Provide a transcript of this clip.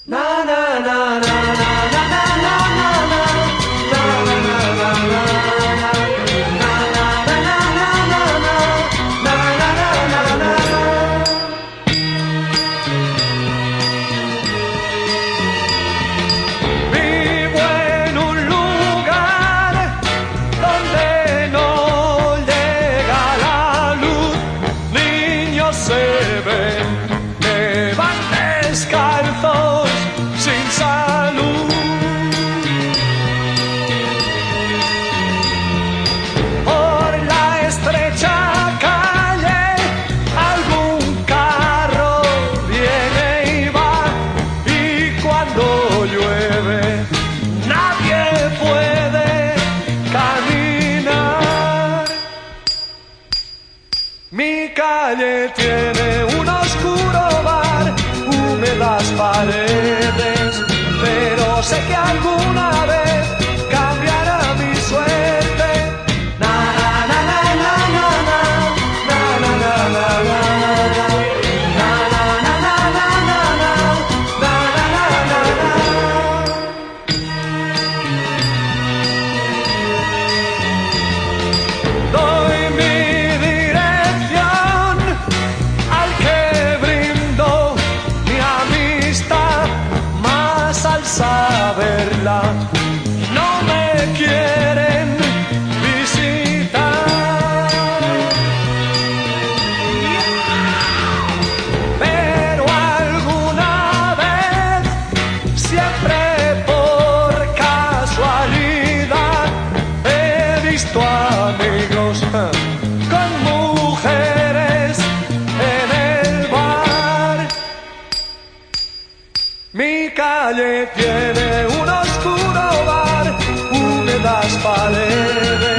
Se ven, me van descalzos sin salud. Por la estrecha calle algún carro viene y va, y cuando llueve nadie puede caminar. Mi calle tiene un oscuro bar, húmedas paredes, pero sé que alguna vez cambiará mi suerte. Na na na na na na na na na na na na saberla, no me quieren visitar, pero alguna vez, siempre por casualidad, he visto amigos con mujeres en el bar. Mi calle tiene un oscuro bar, húmedas paredes.